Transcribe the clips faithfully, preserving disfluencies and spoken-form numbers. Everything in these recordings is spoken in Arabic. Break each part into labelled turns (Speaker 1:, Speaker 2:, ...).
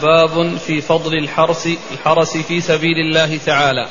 Speaker 1: باب في فضل الحرس الحرس في سبيل الله تعالى.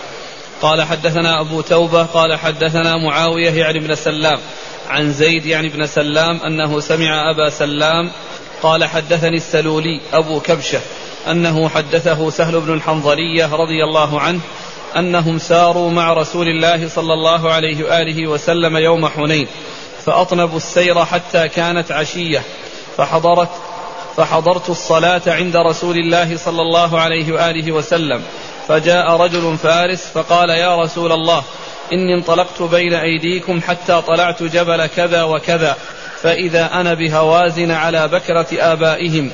Speaker 1: قال حدثنا أبو توبة قال حدثنا معاوية يعني بن سلام عن زيد يعني بن سلام أنه سمع أبا سلام قال حدثني السلولي أبو كبشة أنه حدثه سهل بن الحنظلية رضي الله عنه أنهم ساروا مع رسول الله صلى الله عليه وآله وسلم يوم حنين فأطنبوا السير حتى كانت عشية فحضرت فحضرت الصلاة عند رسول الله صلى الله عليه وآله وسلم فجاء رجل فارس فقال يا رسول الله إني انطلقت بين أيديكم حتى طلعت جبل كذا وكذا فإذا أنا بهوازن على بكرة آبائهم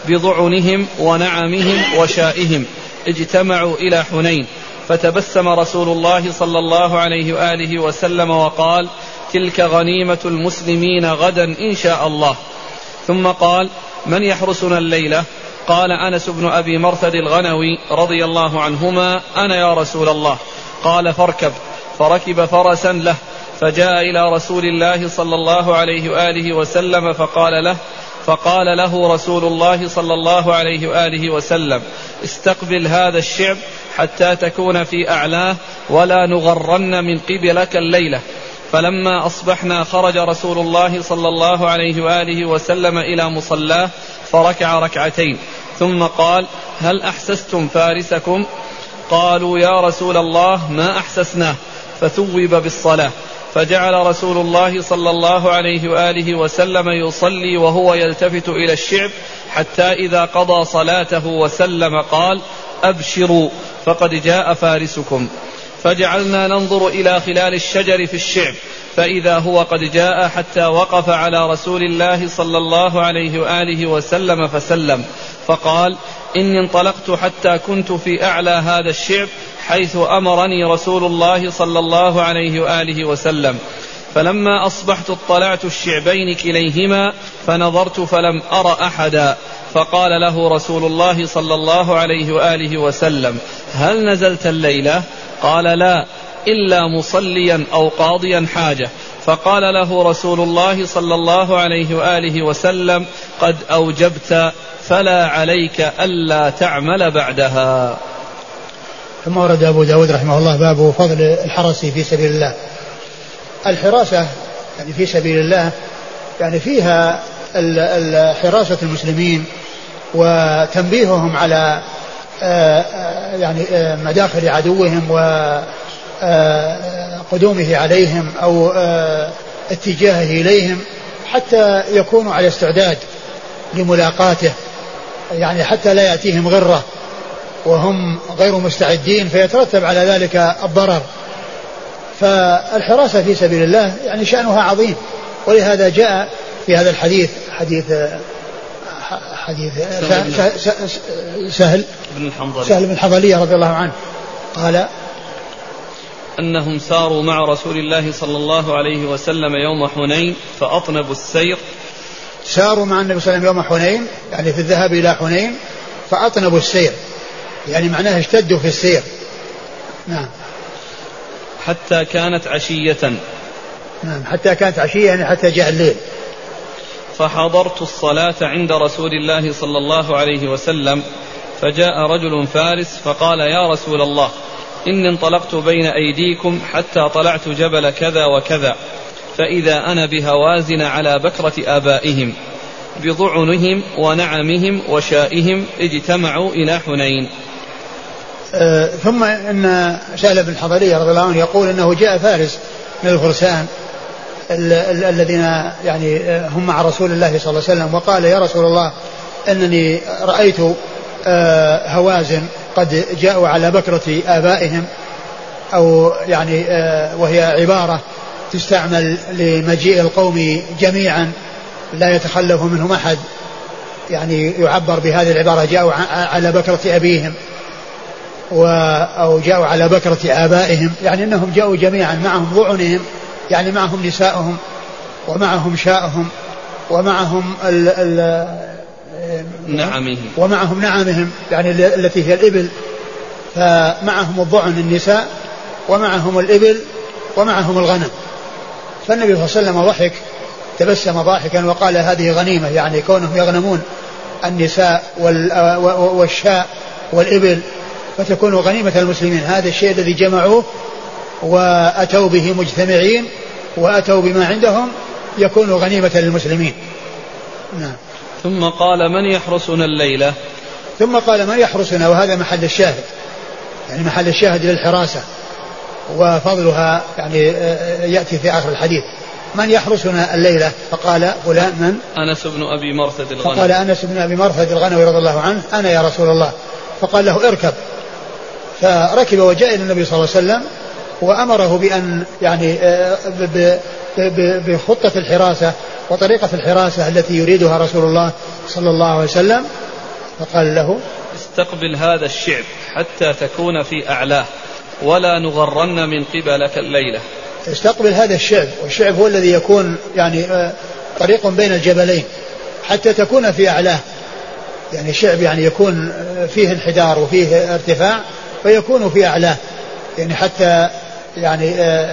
Speaker 1: بضعنهم ونعمهم وشائهم اجتمعوا إلى حنين فتبسم رسول الله صلى الله عليه وآله وسلم وقال تلك غنيمة المسلمين غدا إن شاء الله. ثم قال من يحرسنا الليلة؟ قال أنس بن أبي مرثد الغنوي رضي الله عنهما أنا يا رسول الله. قال فاركب، فركب فرسا له فجاء إلى رسول الله صلى الله عليه وآله وسلم فقال له فقال له رسول الله صلى الله عليه وآله وسلم استقبل هذا الشعب حتى تكون في أعلاه ولا نغرن من قبلك الليلة. فلما أصبحنا خرج رسول الله صلى الله عليه وآله وسلم إلى مصلاه فركع ركعتين ثم قال هل أحسستم فارسكم؟ قالوا يا رسول الله ما أحسسناه، فثوب بالصلاة فجعل رسول الله صلى الله عليه وآله وسلم يصلي وهو يلتفت إلى الشعب حتى إذا قضى صلاته وسلم قال أبشروا فقد جاء فارسكم. فجعلنا ننظر إلى خلال الشجر في الشعب فإذا هو قد جاء حتى وقف على رسول الله صلى الله عليه وآله وسلم فسلم فقال إني انطلقت حتى كنت في أعلى هذا الشعب حيث أمرني رسول الله صلى الله عليه وآله وسلم. فلما أصبحت اطلعت الشعبين كليهما فنظرت فلم أر أحدا فقال له رسول الله صلى الله عليه وآله وسلم هل نزلت الليلة؟ قال لا إلا مصليا أو قاضيا حاجة. فقال له رسول الله صلى الله عليه وآله وسلم قد أوجبت فلا عليك ألا تعمل بعدها.
Speaker 2: ثم ورد أبو داود رحمه الله باب فضل الحرس في سبيل الله. الحراسة يعني في سبيل الله يعني فيها حراسة المسلمين وتنبيههم على يعني مداخل عدوهم وقدومه عليهم أو اتجاهه إليهم حتى يكونوا على استعداد لملاقاته، يعني حتى لا يأتيهم غرة وهم غير مستعدين فيترتب على ذلك الضرر. فالحراسة في سبيل الله يعني شأنها عظيم، ولهذا جاء في هذا الحديث حديث حديث سهل بن الحنظلية سهل بن الحنظلية رضي الله عنه قال
Speaker 1: أنهم ساروا مع رسول الله صلى الله عليه وسلم يوم حنين فأطنبوا السير.
Speaker 2: ساروا مع النبي صلى الله عليه وسلم يوم حنين يعني في الذهاب إلى حنين فأطنبوا السير يعني معناه اشتدوا في السير. نعم.
Speaker 1: حتى كانت عشية.
Speaker 2: نعم حتى كانت عشية يعني حتى جاء الليل.
Speaker 1: فحضرت الصلاة عند رسول الله صلى الله عليه وسلم فجاء رجل فارس فقال يا رسول الله إني انطلقت بين أيديكم حتى طلعت جبل كذا وكذا فإذا أنا بهوازن على بكرة آبائهم بضعنهم ونعمهم وشائهم اجتمعوا إلى حنين.
Speaker 2: أه ثم إن سهل بن الحنظلية رضي الله عنه يقول إنه جاء فارس من الفرسان الذين يعني هم مع رسول الله صلى الله عليه وسلم وقال يا رسول الله أنني رأيت هوازن قد جاءوا على بكرة آبائهم أو يعني وهي عبارة تستعمل لمجيء القوم جميعا لا يتخلف منهم أحد، يعني يعبر بهذه العبارة جاءوا على بكرة أبيهم أو جاءوا على بكرة آبائهم، يعني أنهم جاءوا جميعا معهم ضعنهم يعني معهم نساءهم ومعهم شاءهم ومعهم ال ال
Speaker 1: نعمهم
Speaker 2: ومعهم نعمهم يعني التي هي الإبل، فمعهم الضعن النساء ومعهم الإبل ومعهم الغنم. فالنبي صلى الله عليه وسلم ضحك تبسم ضاحكا وقال هذه غنيمة، يعني كونهم يغنمون النساء والشاء والإبل فتكون غنيمة المسلمين. هذا الشيء الذي جمعوه وأتوا به مجتمعين وأتوا بما عندهم يكون غنيمة للمسلمين. نعم.
Speaker 1: ثم قال من يحرسنا الليلة؟
Speaker 2: ثم قال من يحرسنا، وهذا محل الشاهد، يعني محل الشاهد للحراسة وفضلها يعني يأتي في آخر الحديث. من يحرسنا الليلة؟ فقال فلان من؟
Speaker 1: أنس بن أبي مرثد الغنوي.
Speaker 2: فقال أنس بن أبي مرثد الغنوي رضي الله عنه أنا يا رسول الله. فقال له اركب، فركب وجاء إلى النبي صلى الله عليه وسلم وأمره بأن يعني بخطة الحراسة وطريقة الحراسة التي يريدها رسول الله صلى الله عليه وسلم. فقال له
Speaker 1: استقبل هذا الشعب حتى تكون في أعلاه ولا نغرن من قبلك الليلة.
Speaker 2: استقبل هذا الشعب، والشعب هو الذي يكون يعني طريق بين الجبلين حتى تكون في أعلاه، يعني شعب يعني يكون فيه انحدار وفيه ارتفاع فيكون في أعلاه، يعني حتى يعني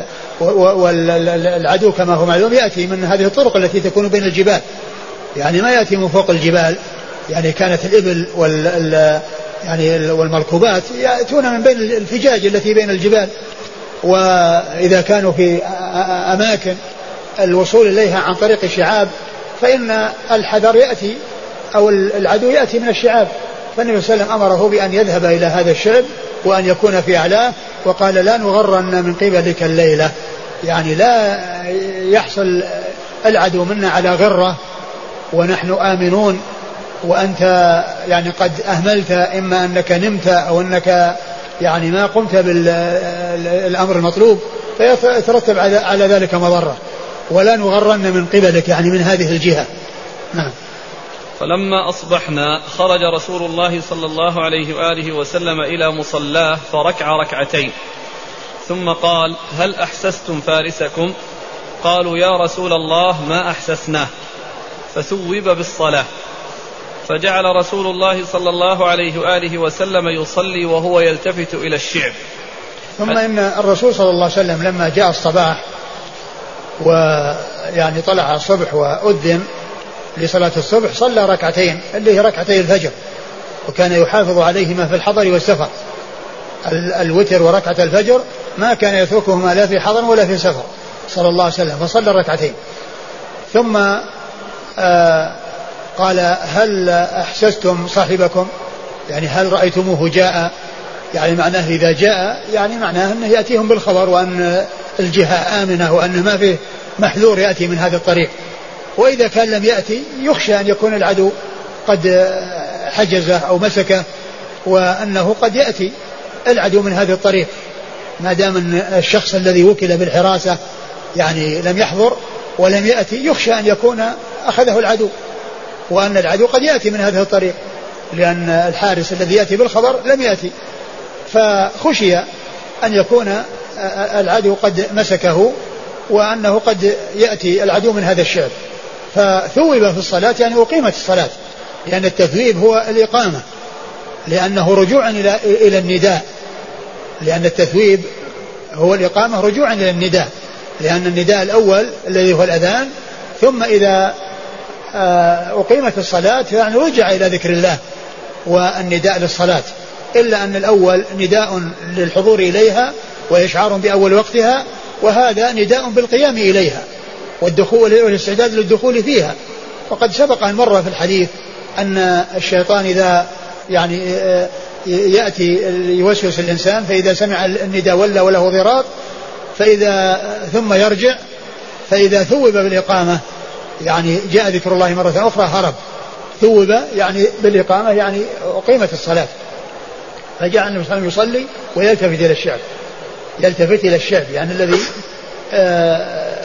Speaker 2: والعدو كما هو معلوم يأتي من هذه الطرق التي تكون بين الجبال، يعني ما يأتي من فوق الجبال، يعني كانت الإبل وال يعني والمركوبات يأتون من بين الفجاج التي بين الجبال، وإذا كانوا في أماكن الوصول إليها عن طريق الشعاب فإن الحذر يأتي أو العدو يأتي من الشعاب. فالنبي صلى الله عليه وسلم أمره بأن يذهب إلى هذا الشعب وأن يكون في أعلاه، وقال لا نغرن من قبلك الليلة، يعني لا يحصل العدو منا على غرة ونحن آمنون وأنت يعني قد أهملت، إما أنك نمت أو أنك يعني ما قمت بالأمر المطلوب فيترتب على ذلك مضرة، ولا نغرن من قبلك يعني من هذه الجهة. نعم.
Speaker 1: فلما أصبحنا خرج رسول الله صلى الله عليه وآله وسلم إلى مصلاه فركع ركعتين ثم قال هل أحسستم فارسكم؟ قالوا يا رسول الله ما أحسسناه، فثوب بالصلاة، فجعل رسول الله صلى الله عليه وآله وسلم يصلي وهو يلتفت إلى الشعب.
Speaker 2: ثم إن الرسول صلى الله عليه وسلم لما جاء الصباح ويعني طلع الصبح وأذن لصلاة الصبح صلى ركعتين اللي هي ركعتي الفجر، وكان يحافظ عليهما في الحضر والسفر، الوتر وركعة الفجر ما كان يتركهما لا في حضر ولا في سفر صلى الله عليه وسلم، فصلى ركعتين. ثم آه قال هل أحسستم صاحبكم، يعني هل رأيتموه جاء، يعني معناه إذا جاء يعني معناه أنه يأتيهم بالخبر وأن الجهة آمنة وأنه ما فيه محذور يأتي من هذا الطريق، وإذا كان لم يأتي يخشى أن يكون العدو قد حجزه أو مسكه وأنه قد يأتي العدو من هذا الطريق، ما دام أن الشخص الذي وكل بالحراسة يعني لم يحضر ولم يأتي يخشى أن يكون أخذه العدو، وأن العدو قد يأتي من هذا الطريق لأن الحارس الذي يأتي بالخبر لم يأتي، فخشي أن يكون العدو قد مسكه وأنه قد يأتي العدو من هذا الشعب، فثوب في الصلاة يعني أقيمت الصلاة، لأن التثويب هو الإقامة، لأنه رجوع إلى إلى النداء، لأن التثويب هو الإقامة رجوعا إلى النداء، لأن النداء الأول الذي هو الأذان، ثم إذا أقيمت الصلاة يعني رجع إلى ذكر الله والنداء للصلاة، إلا أن الأول نداء للحضور إليها وإشعار بأول وقتها، وهذا نداء بالقيام إليها والدخول والاستعداد للدخول فيها. وقد سبق أن مر في الحديث أن الشيطان إذا يعني يأتي يوسوس الإنسان فإذا سمع النداء ولا وله ضراط، فإذا ثم يرجع فإذا ثوب بالإقامة يعني جاء ذكر الله مرة أخرى هرب، ثوب يعني بالإقامة يعني أقيمت الصلاة، فجاء النبي صلى الله عليه وسلم يصلي ويلتفت إلى الشعب، يلتفت إلى الشعب يعني الذي آه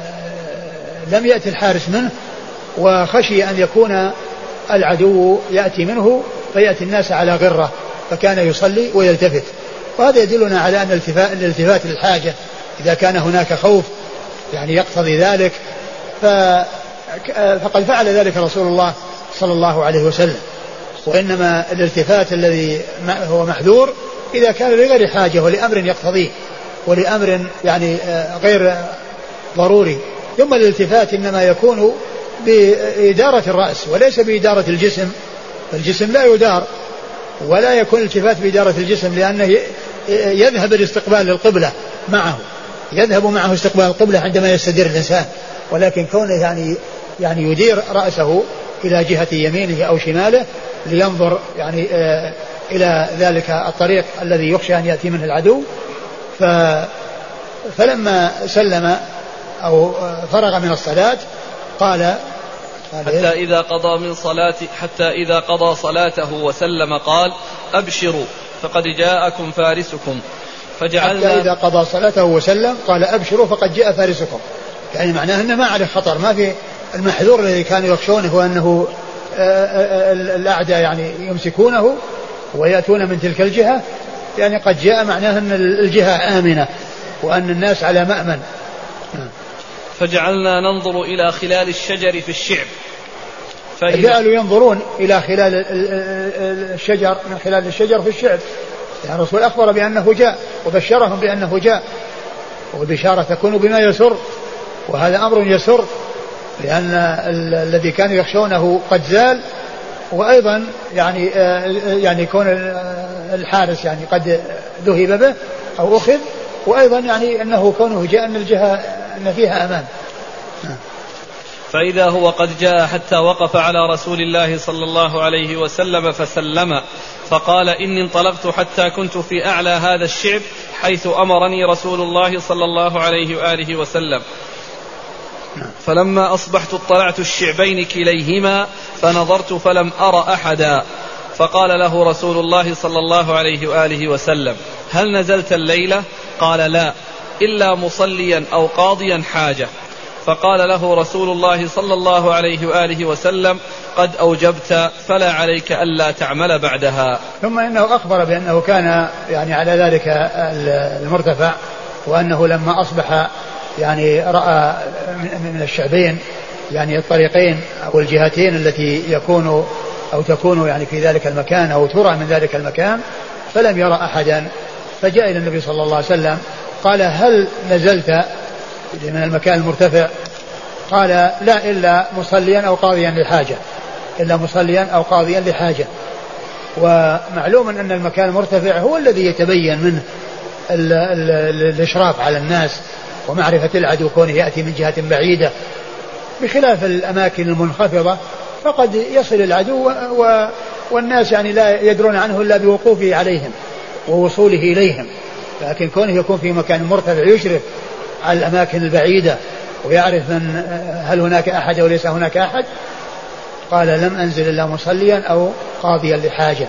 Speaker 2: لم يأتي الحارس منه وخشي أن يكون العدو يأتي منه فيأتي الناس على غرة، فكان يصلي ويلتفت. وهذا يدلنا على أن الالتفات للحاجة إذا كان هناك خوف يعني يقتضي ذلك، فقد فعل ذلك رسول الله صلى الله عليه وسلم. وإنما الالتفات الذي هو محذور إذا كان لغير حاجة ولأمر يقتضيه ولأمر يعني غير ضروري. ثم الالتفات إنما يكون بإدارة الرأس وليس بإدارة الجسم الجسم لا يدار ولا يكون التفات بإدارة الجسم، لأنه يذهب الاستقبال للقبلة معه، يذهب معه استقبال القبلة عندما يستدير الإنسان، ولكن كونه يعني يعني يدير رأسه إلى جهة يمينه أو شماله لينظر يعني آه إلى ذلك الطريق الذي يخشى أن يأتي منه العدو. ف فلما سلم أو فرغ من الصلاة قال
Speaker 1: حتى إذا قضى من صلاته حتى إذا قضى صلاته وسلم قال أبشروا فقد جاءكم فارسكم فجعلنا
Speaker 2: حتى إذا قضى صلاته وسلم قال أبشروا فقد جاء فارسكم، يعني معناه أنه ما عليه خطر، ما في المحذور الذي كانوا يخشونه وأنه الأعداء يعني يمسكونه ويأتون من تلك الجهة، يعني قد جاء معناه أن الجهة آمنة وأن الناس على مأمن.
Speaker 1: فجعلنا ننظر إلى خلال الشجر في الشعب،
Speaker 2: فجعلوا ينظرون إلى خلال الشجر من خلال الشجر في الشعب، يعني الرسول أخبر بأنه جاء وبشرهم بأنه جاء، والبشارة تكون بما يسر، وهذا أمر يسر لأن الذي كانوا يخشونه قد زال، وأيضا يعني يعني كون الحارس يعني قد ذهب به أو أخذ، وأيضا يعني أنه كونه جاء أن الجهة أن فيها أمان.
Speaker 1: فإذا هو قد جاء حتى وقف على رسول الله صلى الله عليه وسلم فسلم فقال إني انطلقت حتى كنت في أعلى هذا الشعب حيث أمرني رسول الله صلى الله عليه وآله وسلم، فلما أصبحت اطلعت الشعبين كليهما فنظرت فلم أر أحدا، فقال له رسول الله صلى الله عليه وآله وسلم هل نزلت الليلة؟ قال لا إلا مصليا أو قاضيا حاجة، فقال له رسول الله صلى الله عليه وآله وسلم قد أوجبت فلا عليك ألا تعمل بعدها.
Speaker 2: ثم إنه أخبر بأنه كان يعني على ذلك المرتفع، وأنه لما أصبح يعني رأى من الشعبين يعني الطريقين أو الجهتين التي يكون أو تكون يعني في ذلك المكان أو ترى من ذلك المكان فلم يرى أحدا، فجاء إلى النبي صلى الله عليه وسلم قال هل نزلت من المكان المرتفع؟ قال لا إلا مصليا أو قاضيا لحاجة، إلا مصليا أو قاضيا لحاجة. ومعلوم أن المكان المرتفع هو الذي يتبين منه ال ال ال الإشراف على الناس ومعرفة العدو كونه يأتي من جهة بعيدة، بخلاف الأماكن المنخفضة فقد يصل العدو و والناس يعني لا يدرون عنه إلا بوقوفه عليهم ووصوله إليهم، لكن كونه يكون في مكان مرتفع يشرف على الأماكن البعيدة ويعرف من هل هناك أحد أو ليس هناك أحد. قال لم أنزل إلا مصليا أو قاضيا لحاجة.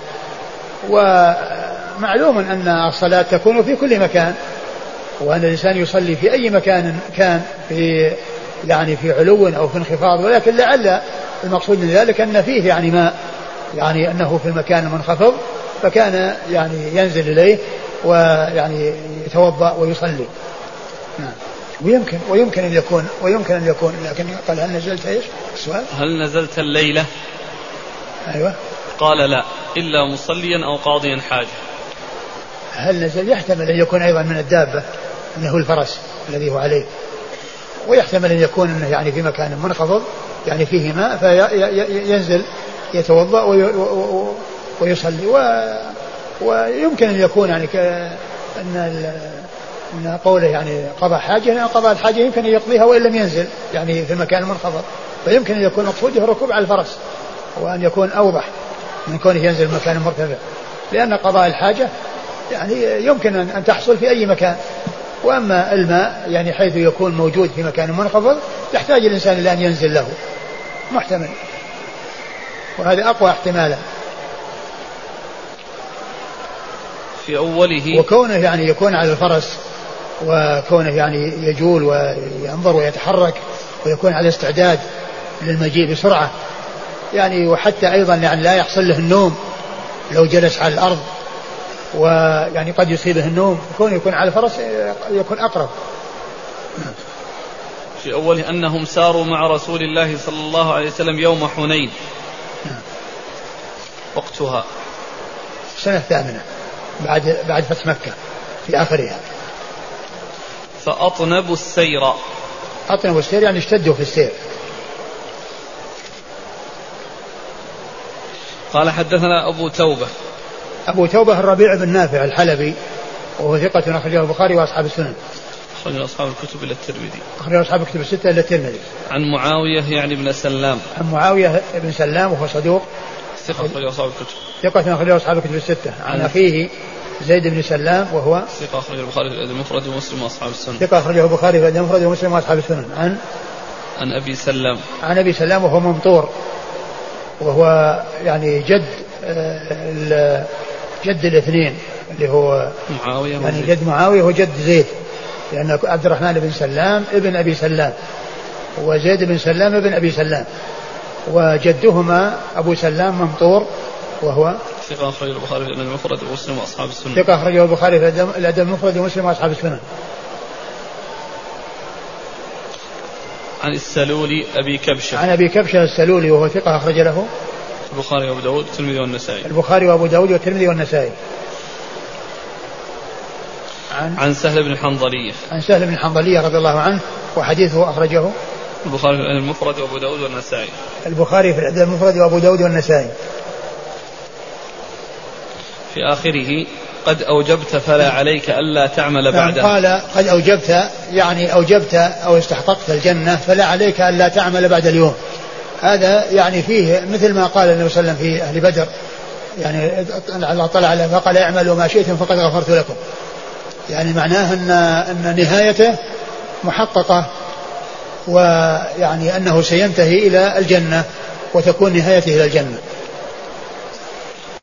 Speaker 2: ومعلوم أن الصلاة تكون في كل مكان، وأن الإنسان يصلي في أي مكان كان في يعني في علو أو في انخفاض، ولكن لعل المقصود من ذلك أن فيه يعني ما يعني أنه في المكان المنخفض فكان يعني ينزل إليه ويعني يتوضأ ويصلي. نعم. ويمكن ويمكن أن يكون ويمكن أن يكون لكن قال هل نزلت إيش؟ السؤال
Speaker 1: هل نزلت الليلة؟
Speaker 2: أيوة.
Speaker 1: قال لا إلا مصليا أو قاضيا حاجة.
Speaker 2: هل نزل يحتمل أن يكون أيضا من الدابة أنه الفرس الذي هو عليه، ويحتمل أن يكون أنه يعني في مكان منخفض يعني فيه ماء فينزل يتوضأ ويصلي. ويمكن أن يكون يعني أن من قوله يعني قضى حاجة، لأن قضاء الحاجة يمكن أن يقضيها وإن لم ينزل يعني في المكان المنخفض، فيمكن أن يكون مقصوده الركوب على الفرس وأن يكون أوضح من كونه ينزل مكان مرتفع، لأن قضاء الحاجة يعني يمكن أن تحصل في أي مكان، وأما الماء يعني حيث يكون موجود في مكان منخفض يحتاج الإنسان إلى أن ينزل له، محتمل، وهذا أقوى احتمالا.
Speaker 1: في أوله
Speaker 2: وكونه يعني يكون على الفرس وكونه يعني يجول وينظر ويتحرك ويكون على استعداد للمجيء بسرعة يعني، وحتى أيضا يعني لا يحصل له النوم لو جلس على الأرض، ويعني قد يصيبه النوم، يكون يكون على الفرس يكون أقرب.
Speaker 1: في أوله أنهم ساروا مع رسول الله صلى الله عليه وسلم يوم حنين. وقتها
Speaker 2: السنة الثامنة بعد بعد فتح مكة في آخرها.
Speaker 1: فأطنبوا السير.
Speaker 2: أطنبوا السير يعني اشتدوا في السير.
Speaker 1: قال حدثنا أبو توبة.
Speaker 2: أبو توبة الربيع بن نافع الحلبي وهو ثقة أخرجه البخاري وأصحاب السنن.
Speaker 1: أخرج أصحاب الكتب إلى الترمذي.
Speaker 2: أخرج أصحاب الكتب الستة إلى الترمذي.
Speaker 1: عن معاوية يعني بن سلام.
Speaker 2: عن معاوية بن سلام وهو صدوق
Speaker 1: ثقة أخرج أصحاب الكتب.
Speaker 2: ثقة أخرج أصحاب الكتب الستة. عن أخيه زيد بن سلام وهو
Speaker 1: ثقة أخرج البخاري في الأدب المفرد ومسلم وأصحاب السنن.
Speaker 2: ثقة أخرجه البخاري في الأدب المفرد ومسلم وأصحاب السنن. عن
Speaker 1: عن أبي سلام.
Speaker 2: عن أبي سلام وهو ممطور وهو يعني جد آه جد الاثنين اللي هو
Speaker 1: معاوية
Speaker 2: يعني جد معاوية وجد زيد لأن عبد الرحمن بن سلام ابن أبي سلام وزيد بن سلام ابن أبي سلام وجدهما أبو سلام ممطور وهو
Speaker 1: ثقة أخرجه البخاري في الأدب المفرد ومسلم وأصحاب السنن.
Speaker 2: ثقة أخرجه البخاري في الأدب المفرد ومسلم وأصحاب السنن.
Speaker 1: عن السلولي أبي كبشة.
Speaker 2: عن أبي كبشة السلولي وهو ثقة أخرج له
Speaker 1: البخاري وأبو داود والترمذي والنسائي.
Speaker 2: البخاري وأبو داود والترمذي والنسائي.
Speaker 1: عن عن سهل بن الحنظلية.
Speaker 2: عن سهل بن الحنظلية رضي الله عنه وحديثه أخرجه
Speaker 1: البخاري في الأدب المفرد وأبو داود والنسائي.
Speaker 2: البخاري في الأدب المفرد وأبو داود والنسائي.
Speaker 1: في آخره قد أوجبت فلا عليك ألا تعمل بعده.
Speaker 2: قال قد أوجبت يعني أوجبت أو استحققت الجنة فلا عليك ألا تعمل بعد اليوم. هذا يعني فيه مثل ما قال النبي صلى الله عليه وسلم في أهل بدر يعني الله طلع عليه فقال اعملوا ما شئتم فقد غفرت لكم. يعني معناه أن أن نهايته محققة ويعني أنه سينتهي إلى الجنة وتكون نهايته إلى الجنة.